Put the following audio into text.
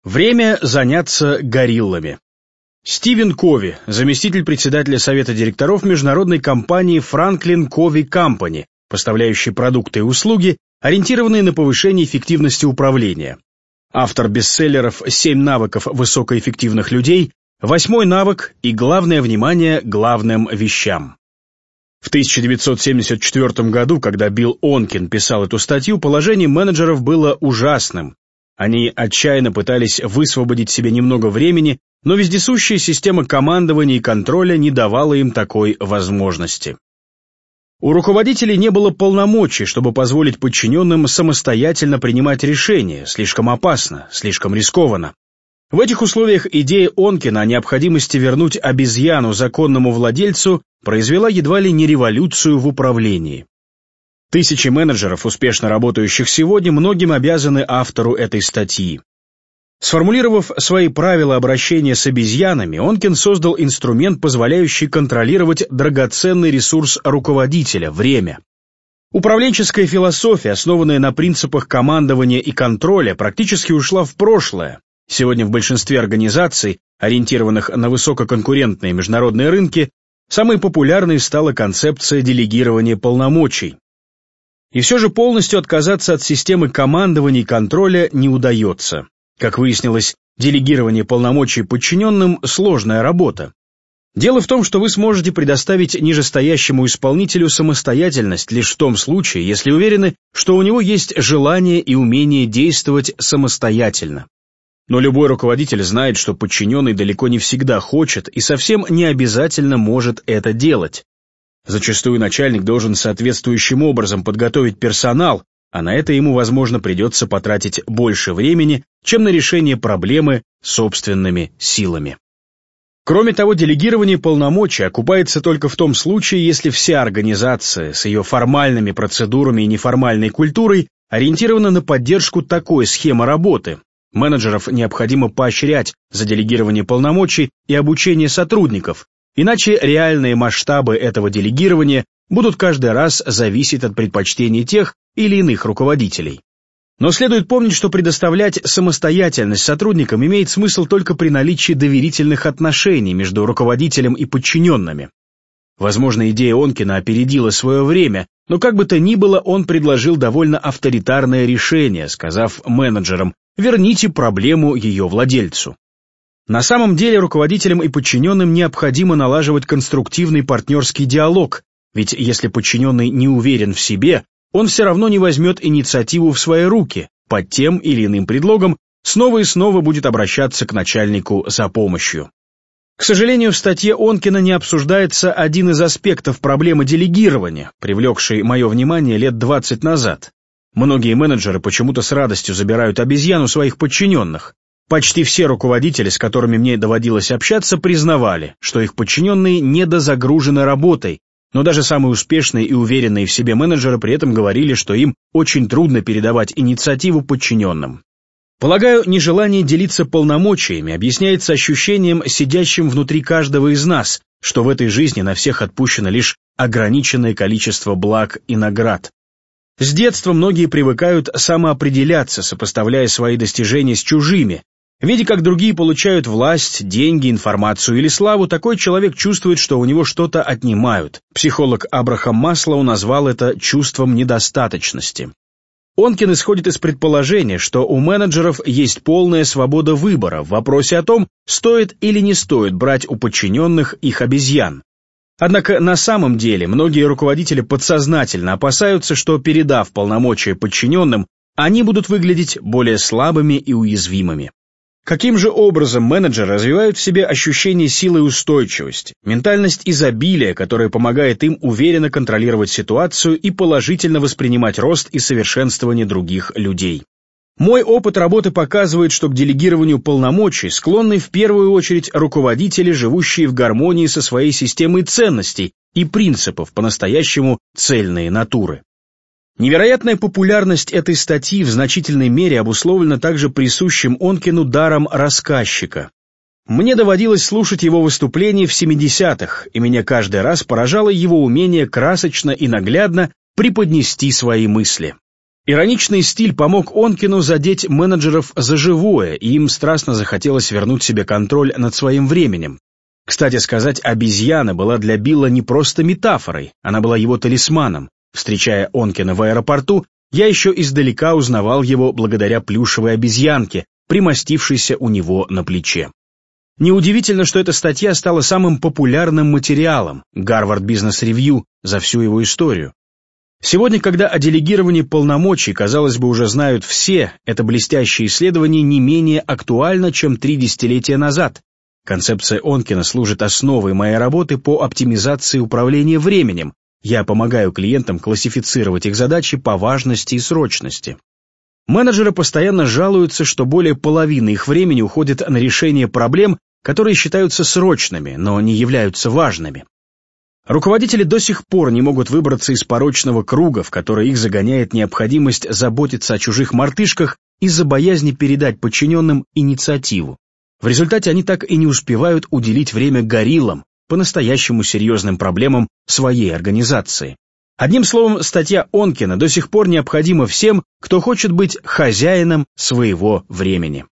Время заняться гориллами. Стивен Кови, заместитель председателя совета директоров международной компании Franklin Covey Company, поставляющей продукты и услуги, ориентированные на повышение эффективности управления. Автор бестселлеров «7 навыков высокоэффективных людей», «8-й навык» и «Главное внимание главным вещам». В 1974 году, когда Билл Онкин писал эту статью, положение менеджеров было ужасным. Они отчаянно пытались высвободить себе немного времени, но вездесущая система командования и контроля не давала им такой возможности. У руководителей не было полномочий, чтобы позволить подчиненным самостоятельно принимать решения, слишком опасно, слишком рискованно. В этих условиях идея Онкина о необходимости вернуть обезьяну законному владельцу произвела едва ли не революцию в управлении. Тысячи менеджеров, успешно работающих сегодня, многим обязаны автору этой статьи. Сформулировав свои правила обращения с обезьянами, Онкин создал инструмент, позволяющий контролировать драгоценный ресурс руководителя – время. Управленческая философия, основанная на принципах командования и контроля, практически ушла в прошлое. Сегодня в большинстве организаций, ориентированных на высококонкурентные международные рынки, самой популярной стала концепция делегирования полномочий. И все же полностью отказаться от системы командования и контроля не удается. Как выяснилось, делегирование полномочий подчиненным – сложная работа. Дело в том, что вы сможете предоставить нижестоящему исполнителю самостоятельность лишь в том случае, если уверены, что у него есть желание и умение действовать самостоятельно. Но любой руководитель знает, что подчиненный далеко не всегда хочет и совсем не обязательно может это делать. Зачастую начальник должен соответствующим образом подготовить персонал, а на это ему, возможно, придется потратить больше времени, чем на решение проблемы собственными силами. Кроме того, делегирование полномочий окупается только в том случае, если вся организация с ее формальными процедурами и неформальной культурой ориентирована на поддержку такой схемы работы. Менеджеров необходимо поощрять за делегирование полномочий и обучение сотрудников, иначе реальные масштабы этого делегирования будут каждый раз зависеть от предпочтений тех или иных руководителей. Но следует помнить, что предоставлять самостоятельность сотрудникам имеет смысл только при наличии доверительных отношений между руководителем и подчиненными. Возможно, идея Онкина опередила свое время, но как бы то ни было, он предложил довольно авторитарное решение, сказав менеджерам: «Верните проблему ее владельцу». На самом деле руководителям и подчиненным необходимо налаживать конструктивный партнерский диалог, ведь если подчиненный не уверен в себе, он все равно не возьмет инициативу в свои руки, под тем или иным предлогом снова и снова будет обращаться к начальнику за помощью. К сожалению, в статье Онкина не обсуждается один из аспектов проблемы делегирования, привлекший мое внимание лет 20 назад. Многие менеджеры почему-то с радостью забирают обезьяну своих подчиненных. Почти все руководители, с которыми мне доводилось общаться, признавали, что их подчиненные недозагружены работой, но даже самые успешные и уверенные в себе менеджеры при этом говорили, что им очень трудно передавать инициативу подчиненным. Полагаю, нежелание делиться полномочиями объясняется ощущением, сидящим внутри каждого из нас, что в этой жизни на всех отпущено лишь ограниченное количество благ и наград. С детства многие привыкают самоопределяться, сопоставляя свои достижения с чужими. Видя, как другие получают власть, деньги, информацию или славу, такой человек чувствует, что у него что-то отнимают. Психолог Абрахам Маслоу назвал это чувством недостаточности. Онкин исходит из предположения, что у менеджеров есть полная свобода выбора в вопросе о том, стоит или не стоит брать у подчиненных их обезьян. Однако на самом деле многие руководители подсознательно опасаются, что, передав полномочия подчиненным, они будут выглядеть более слабыми и уязвимыми. Каким же образом менеджеры развивают в себе ощущение силы и устойчивости, ментальность изобилия, которая помогает им уверенно контролировать ситуацию и положительно воспринимать рост и совершенствование других людей? Мой опыт работы показывает, что к делегированию полномочий склонны в первую очередь руководители, живущие в гармонии со своей системой ценностей и принципов, по-настоящему цельные натуры. Невероятная популярность этой статьи в значительной мере обусловлена также присущим Онкину даром рассказчика. Мне доводилось слушать его выступления в 70-х, и меня каждый раз поражало его умение красочно и наглядно преподнести свои мысли. Ироничный стиль помог Онкину задеть менеджеров за живое, и им страстно захотелось вернуть себе контроль над своим временем. Кстати сказать, обезьяна была для Билла не просто метафорой, она была его талисманом. Встречая Онкина в аэропорту, я еще издалека узнавал его благодаря плюшевой обезьянке, примостившейся у него на плече. Неудивительно, что эта статья стала самым популярным материалом Harvard Business Review за всю его историю. Сегодня, когда о делегировании полномочий, казалось бы, уже знают все, это блестящее исследование не менее актуально, чем 3 десятилетия назад. Концепция Онкина служит основой моей работы по оптимизации управления временем. Я помогаю клиентам классифицировать их задачи по важности и срочности. Менеджеры постоянно жалуются, что более половины их времени уходит на решение проблем, которые считаются срочными, но не являются важными. Руководители до сих пор не могут выбраться из порочного круга, в который их загоняет необходимость заботиться о чужих мартышках из-за боязни передать подчиненным инициативу. В результате они так и не успевают уделить время гориллам, по-настоящему серьезным проблемам своей организации. Одним словом, статья Онкина до сих пор необходима всем, кто хочет быть хозяином своего времени.